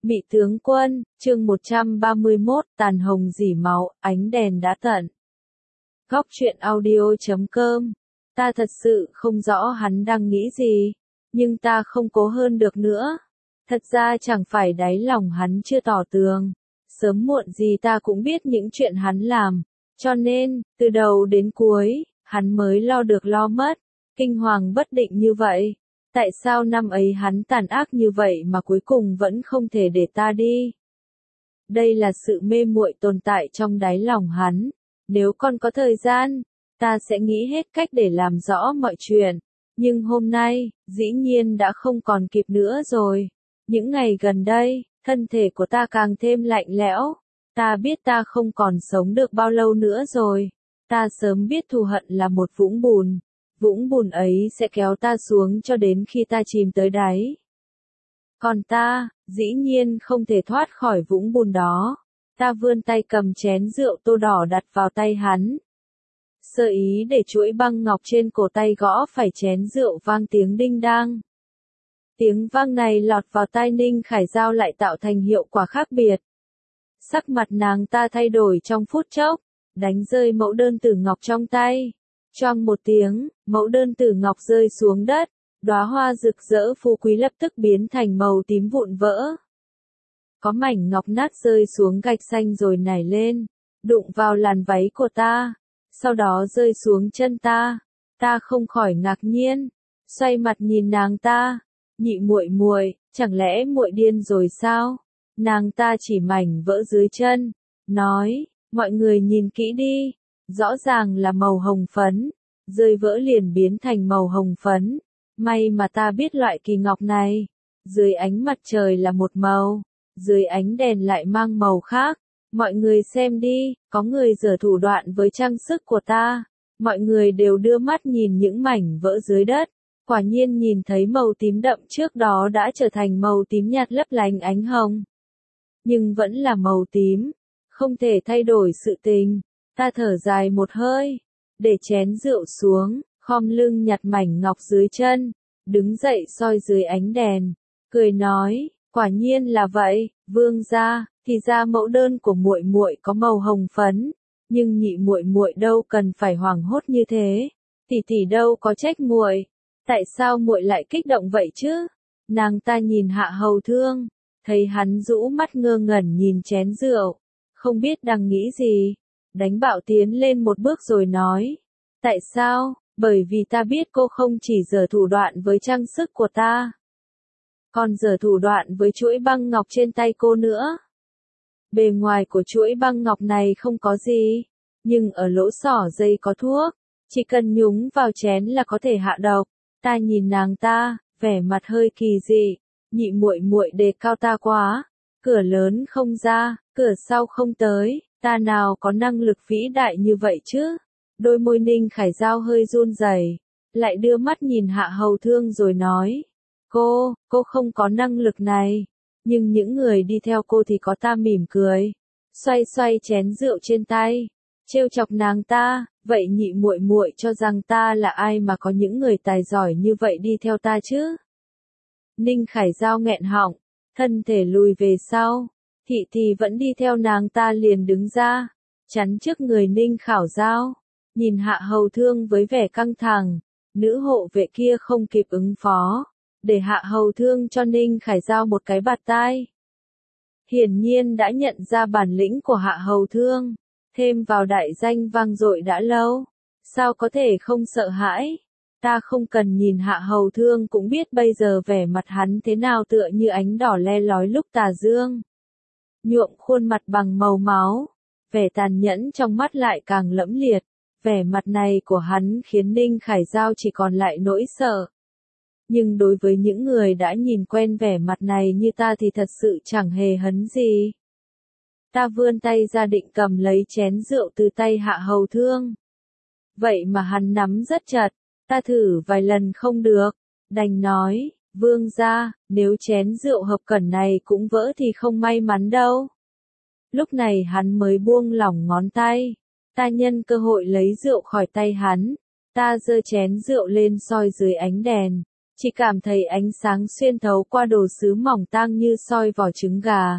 Mị tướng quân, chương 131, tàn hồng dỉ máu, ánh đèn đã tận. Góc truyện audio.com. Ta thật sự không rõ hắn đang nghĩ gì, nhưng ta không cố hơn được nữa. Thật ra chẳng phải đáy lòng hắn chưa tỏ tường. Sớm muộn gì ta cũng biết những chuyện hắn làm. Cho nên, từ đầu đến cuối, hắn mới lo được lo mất. Kinh hoàng bất định như vậy. Tại sao năm ấy hắn tàn ác như vậy mà cuối cùng vẫn không thể để ta đi? Đây là sự mê muội tồn tại trong đáy lòng hắn. Nếu còn có thời gian, ta sẽ nghĩ hết cách để làm rõ mọi chuyện. Nhưng hôm nay, dĩ nhiên đã không còn kịp nữa rồi. Những ngày gần đây, thân thể của ta càng thêm lạnh lẽo. Ta biết ta không còn sống được bao lâu nữa rồi. Ta sớm biết thù hận là một vũng bùn. Vũng bùn ấy sẽ kéo ta xuống cho đến khi ta chìm tới đáy. Còn ta, dĩ nhiên không thể thoát khỏi vũng bùn đó. Ta vươn tay cầm chén rượu tô đỏ đặt vào tay hắn. Sơ ý để chuỗi băng ngọc trên cổ tay gõ phải chén rượu vang tiếng đinh đang. Tiếng vang này lọt vào tai Ninh Khải Giao lại tạo thành hiệu quả khác biệt. Sắc mặt nàng ta thay đổi trong phút chốc, đánh rơi mẫu đơn tử ngọc trong tay. Choang một tiếng, mẫu đơn tử ngọc rơi xuống đất, đóa hoa rực rỡ phú quý lập tức biến thành màu tím vụn vỡ. Có mảnh ngọc nát rơi xuống gạch xanh rồi nảy lên, đụng vào làn váy của ta, sau đó rơi xuống chân ta. Ta không khỏi ngạc nhiên, xoay mặt nhìn nàng ta, nhị muội muội, chẳng lẽ muội điên rồi sao? Nàng ta chỉ mảnh vỡ dưới chân, nói, mọi người nhìn kỹ đi. Rõ ràng là màu hồng phấn, rơi vỡ liền biến thành màu hồng phấn. May mà ta biết loại kỳ ngọc này, dưới ánh mặt trời là một màu, dưới ánh đèn lại mang màu khác. Mọi người xem đi, có người giở thủ đoạn với trang sức của ta. Mọi người đều đưa mắt nhìn những mảnh vỡ dưới đất. Quả nhiên nhìn thấy màu tím đậm trước đó đã trở thành màu tím nhạt lấp lánh ánh hồng. Nhưng vẫn là màu tím, không thể thay đổi sự tình. Ta thở dài một hơi, để chén rượu xuống, khom lưng nhặt mảnh ngọc dưới chân, đứng dậy soi dưới ánh đèn, cười nói, quả nhiên là vậy, vương gia, thì ra mẫu đơn của muội muội có màu hồng phấn, nhưng nhị muội muội đâu cần phải hoảng hốt như thế, tỷ tỷ đâu có trách muội, tại sao muội lại kích động vậy chứ? Nàng ta nhìn Hạ Hầu Thương, thấy hắn rũ mắt ngơ ngẩn nhìn chén rượu, không biết đang nghĩ gì. Đánh bạo tiến lên một bước rồi nói. Tại sao? Bởi vì ta biết cô không chỉ giở thủ đoạn với trang sức của ta, còn giở thủ đoạn với chuỗi băng ngọc trên tay cô nữa. Bề ngoài của chuỗi băng ngọc này không có gì, nhưng ở lỗ xỏ dây có thuốc, chỉ cần nhúng vào chén là có thể hạ độc. Ta nhìn nàng ta, vẻ mặt hơi kỳ dị, nhị muội muội đề cao ta quá, cửa lớn không ra, cửa sau không tới. Ta nào có năng lực vĩ đại như vậy chứ? Đôi môi Ninh Khải Giao hơi run rẩy, lại đưa mắt nhìn Hạ Hầu Thương rồi nói. Cô không có năng lực này. Nhưng những người đi theo cô thì có. Ta mỉm cười, xoay xoay chén rượu trên tay, trêu chọc nàng ta. Vậy nhị muội muội cho rằng ta là ai mà có những người tài giỏi như vậy đi theo ta chứ? Ninh Khải Giao nghẹn họng, thân thể lùi về sau. Thị thì vẫn đi theo nàng ta liền đứng ra, chắn trước người Ninh Khải Giao, nhìn Hạ Hầu Thương với vẻ căng thẳng. Nữ hộ vệ kia không kịp ứng phó, để Hạ Hầu Thương cho Ninh Khải Giao một cái bạt tai. Hiển nhiên đã nhận ra bản lĩnh của Hạ Hầu Thương, thêm vào đại danh vang dội đã lâu, sao có thể không sợ hãi. Ta không cần nhìn Hạ Hầu Thương cũng biết bây giờ vẻ mặt hắn thế nào, tựa như ánh đỏ le lói lúc tà dương, nhuộm khuôn mặt bằng màu máu, vẻ tàn nhẫn trong mắt lại càng lẫm liệt. Vẻ mặt này của hắn khiến Ninh Khải Giao chỉ còn lại nỗi sợ. Nhưng đối với những người đã nhìn quen vẻ mặt này như ta thì thật sự chẳng hề hấn gì. Ta vươn tay ra định cầm lấy chén rượu từ tay Hạ Hầu Thương. Vậy mà hắn nắm rất chặt, ta thử vài lần không được, đành nói. Vương gia, nếu chén rượu hợp cẩn này cũng vỡ thì không may mắn đâu. Lúc này hắn mới buông lỏng ngón tay. Ta nhân cơ hội lấy rượu khỏi tay hắn. Ta giơ chén rượu lên soi dưới ánh đèn. chỉ cảm thấy ánh sáng xuyên thấu qua đồ sứ mỏng tang như soi vỏ trứng gà.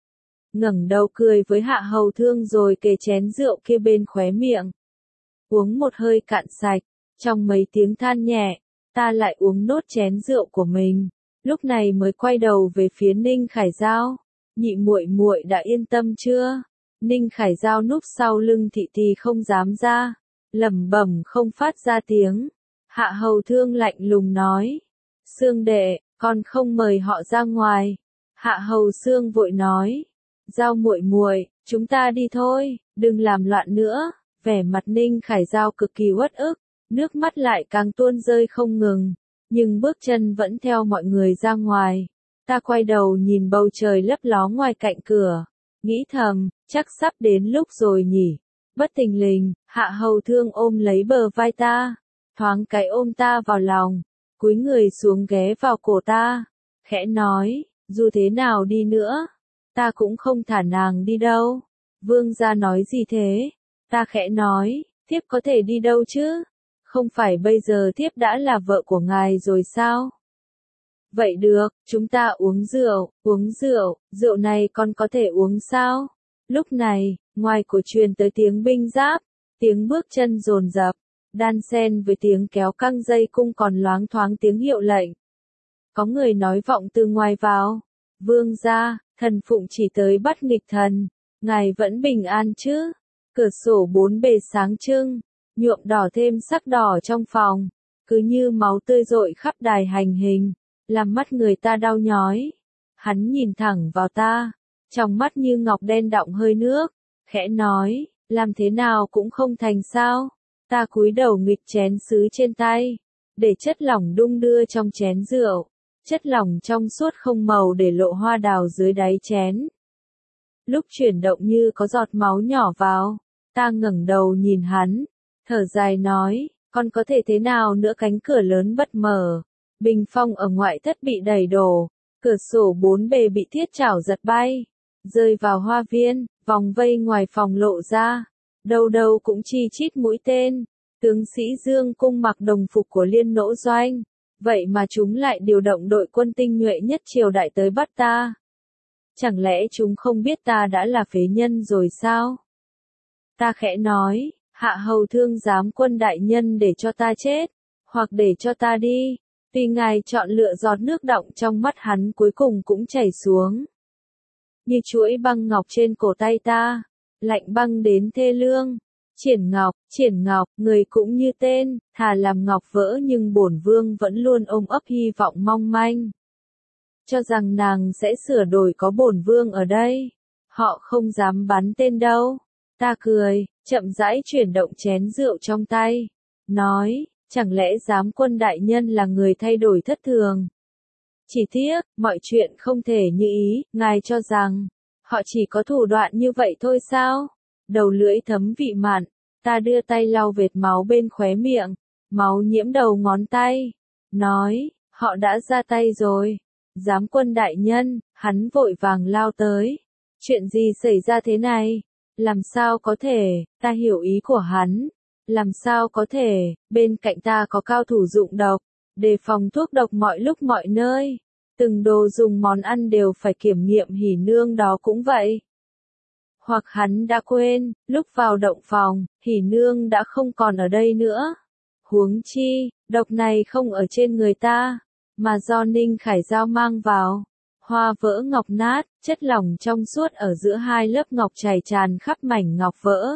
Ngẩng đầu cười với Hạ Hầu Thương rồi kề chén rượu kia bên khóe miệng. Uống một hơi cạn sạch, trong mấy tiếng than nhẹ, ta lại uống nốt chén rượu của mình, lúc này mới quay đầu về phía Ninh Khải Giao. Nhị muội muội đã yên tâm chưa? Ninh Khải Giao núp sau lưng Thị thì không dám ra, lẩm bẩm không phát ra tiếng. Hạ Hầu Thương lạnh lùng nói, Xương đệ, con không mời họ ra ngoài. Hạ Hầu Xương vội nói, Giao muội muội, chúng ta đi thôi, đừng làm loạn nữa. Vẻ mặt Ninh Khải Giao cực kỳ uất ức, nước mắt lại càng tuôn rơi không ngừng, nhưng bước chân vẫn theo mọi người ra ngoài. Ta quay đầu nhìn bầu trời lấp ló ngoài cạnh cửa, nghĩ thầm, chắc sắp đến lúc rồi nhỉ. Bất thình lình, Hạ Hầu Thương ôm lấy bờ vai ta, thoáng cái ôm ta vào lòng, cúi người xuống ghé vào cổ ta, khẽ nói, dù thế nào đi nữa, ta cũng không thả nàng đi đâu. Vương gia nói gì thế? Ta khẽ nói, thiếp có thể đi đâu chứ? Không phải bây giờ thiếp đã là vợ của ngài rồi sao? Vậy được, chúng ta uống rượu, rượu này con có thể uống sao? Lúc này, ngoài cổ truyền tới tiếng binh giáp, tiếng bước chân dồn dập, đan xen với tiếng kéo căng dây cung còn loáng thoáng tiếng hiệu lệnh. Có người nói vọng từ ngoài vào, Vương gia, thần phụng chỉ tới bắt nghịch thần, ngài vẫn bình an chứ? Cửa sổ bốn bề sáng trưng, nhuộm đỏ thêm sắc đỏ trong phòng, cứ như máu tươi rội khắp đài hành hình, làm mắt người ta đau nhói. Hắn nhìn thẳng vào ta, trong mắt như ngọc đen đọng hơi nước, khẽ nói, làm thế nào cũng không thành sao. Ta cúi đầu nghịch chén sứ trên tay, để chất lỏng đung đưa trong chén rượu, chất lỏng trong suốt không màu để lộ hoa đào dưới đáy chén. Lúc chuyển động như có giọt máu nhỏ vào, ta ngẩng đầu nhìn hắn, thở dài nói, con có thể thế nào nữa. Cánh cửa lớn bật mở, bình phong ở ngoại thất bị đẩy đổ, cửa sổ bốn bề bị thiết chảo giật bay, rơi vào hoa viên, vòng vây ngoài phòng lộ ra, đâu đâu cũng chi chít mũi tên, tướng sĩ Dương Cung mặc đồng phục của Liên Nỗ Doanh, vậy mà chúng lại điều động đội quân tinh nhuệ nhất triều đại tới bắt ta. Chẳng lẽ chúng không biết ta đã là phế nhân rồi sao? Ta khẽ nói, Hạ Hầu Thương giám quân đại nhân để cho ta chết, hoặc để cho ta đi. Tuy ngài chọn lựa, giọt nước đọng trong mắt hắn cuối cùng cũng chảy xuống. Như chuỗi băng ngọc trên cổ tay ta, lạnh băng đến thê lương. Triển Ngọc, người cũng như tên, thà làm ngọc vỡ nhưng bổn vương vẫn luôn ôm ấp hy vọng mong manh. Cho rằng nàng sẽ sửa đổi có bổn vương ở đây. Họ không dám bắn tên đâu. Ta cười, chậm rãi chuyển động chén rượu trong tay. Nói, chẳng lẽ giám quân đại nhân là người thay đổi thất thường? Chỉ tiếc, mọi chuyện không thể như ý, ngài cho rằng, họ chỉ có thủ đoạn như vậy thôi sao? Đầu lưỡi thấm vị mặn, ta đưa tay lau vệt máu bên khóe miệng, máu nhiễm đầu ngón tay. Nói, họ đã ra tay rồi. Giám quân đại nhân, hắn vội vàng lao tới. Chuyện gì xảy ra thế này? Làm sao có thể, ta hiểu ý của hắn. Làm sao có thể, bên cạnh ta có cao thủ dụng độc, đề phòng thuốc độc mọi lúc mọi nơi. Từng đồ dùng món ăn đều phải kiểm nghiệm, Hỉ Nương đó cũng vậy. Hoặc hắn đã quên, lúc vào động phòng, Hỉ Nương đã không còn ở đây nữa. Huống chi, độc này không ở trên người ta, mà do Ninh Khải Giao mang vào. Hoa vỡ ngọc nát, chất lỏng trong suốt ở giữa hai lớp ngọc chảy tràn khắp mảnh ngọc vỡ.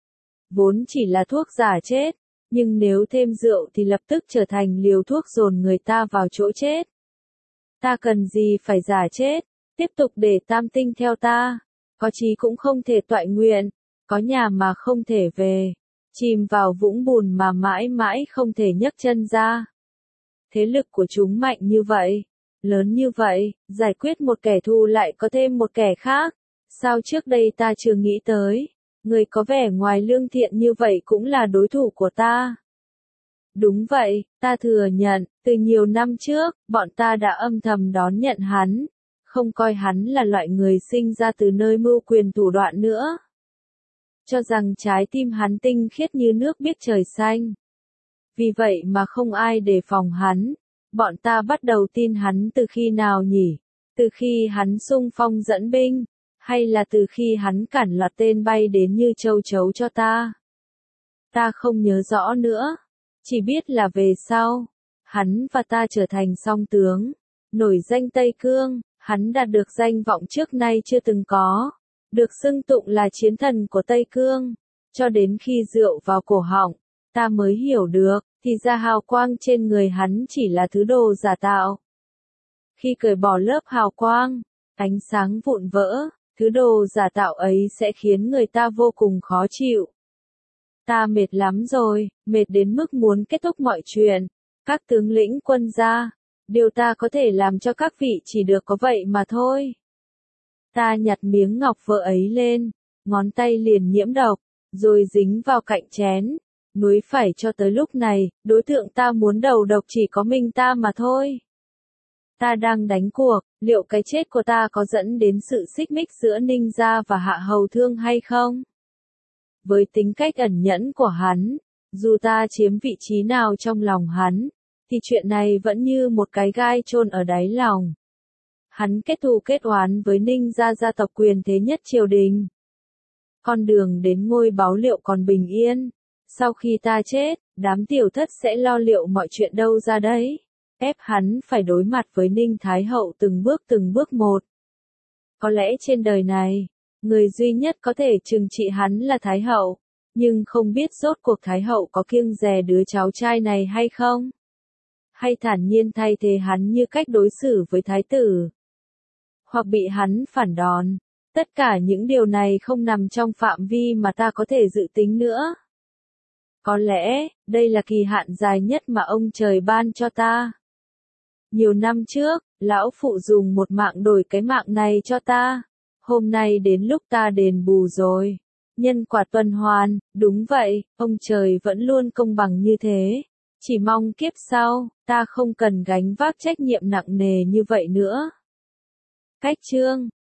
Vốn chỉ là thuốc giả chết, nhưng nếu thêm rượu thì lập tức trở thành liều thuốc dồn người ta vào chỗ chết. Ta cần gì phải giả chết, tiếp tục để tam tinh theo ta. Có chí cũng không thể toại nguyện, có nhà mà không thể về, chìm vào vũng bùn mà mãi mãi không thể nhấc chân ra. Thế lực của chúng mạnh như vậy, lớn như vậy, giải quyết một kẻ thù lại có thêm một kẻ khác. Sao trước đây ta chưa nghĩ tới, người có vẻ ngoài lương thiện như vậy cũng là đối thủ của ta. Đúng vậy, ta thừa nhận, từ nhiều năm trước, bọn ta đã âm thầm đón nhận hắn, không coi hắn là loại người sinh ra từ nơi mưu quyền thủ đoạn nữa. Cho rằng trái tim hắn tinh khiết như nước biết trời xanh. Vì vậy mà không ai đề phòng hắn, Bọn ta bắt đầu tin hắn từ khi nào nhỉ? Từ khi hắn xung phong dẫn binh, hay là từ khi hắn cản loạt tên bay đến như châu chấu cho ta? Ta không nhớ rõ nữa, chỉ biết là về sau, hắn và ta trở thành song tướng, nổi danh Tây Cương, hắn đạt được danh vọng trước nay chưa từng có, được xưng tụng là chiến thần của Tây Cương, cho đến khi rượu vào cổ họng, ta mới hiểu được, thì ra hào quang trên người hắn chỉ là thứ đồ giả tạo. Khi cởi bỏ lớp hào quang, ánh sáng vụn vỡ, thứ đồ giả tạo ấy sẽ khiến người ta vô cùng khó chịu. Ta mệt lắm rồi, mệt đến mức muốn kết thúc mọi chuyện. Các tướng lĩnh quân gia, điều ta có thể làm cho các vị chỉ được có vậy mà thôi. Ta nhặt miếng ngọc vỡ ấy lên, ngón tay liền nhiễm độc, rồi dính vào cạnh chén. Núi phải cho tới lúc này, đối tượng ta muốn đầu độc chỉ có mình ta mà thôi. Ta đang đánh cuộc, liệu cái chết của ta có dẫn đến sự xích mích giữa Ninh gia và Hạ Hầu Thương hay không? Với tính cách ẩn nhẫn của hắn, dù ta chiếm vị trí nào trong lòng hắn, thì chuyện này vẫn như một cái gai chôn ở đáy lòng. Hắn kết thù kết oán với Ninh gia, gia tộc quyền thế nhất triều đình. Con đường đến ngôi báu liệu còn bình yên. Sau khi ta chết, đám tiểu thất sẽ lo liệu mọi chuyện đâu ra đấy. Ép hắn phải đối mặt với Ninh Thái Hậu từng bước một. Có lẽ trên đời này, người duy nhất có thể trừng trị hắn là Thái Hậu, nhưng không biết rốt cuộc Thái Hậu có kiêng dè đứa cháu trai này hay không? Hay thản nhiên thay thế hắn như cách đối xử với Thái tử? Hoặc bị hắn phản đòn? Tất cả những điều này không nằm trong phạm vi mà ta có thể dự tính nữa. Có lẽ, đây là kỳ hạn dài nhất mà ông trời ban cho ta. Nhiều năm trước, lão phụ dùng một mạng đổi cái mạng này cho ta. Hôm nay đến lúc ta đền bù rồi. Nhân quả tuần hoàn, đúng vậy, ông trời vẫn luôn công bằng như thế. Chỉ mong kiếp sau, ta không cần gánh vác trách nhiệm nặng nề như vậy nữa. Cách chương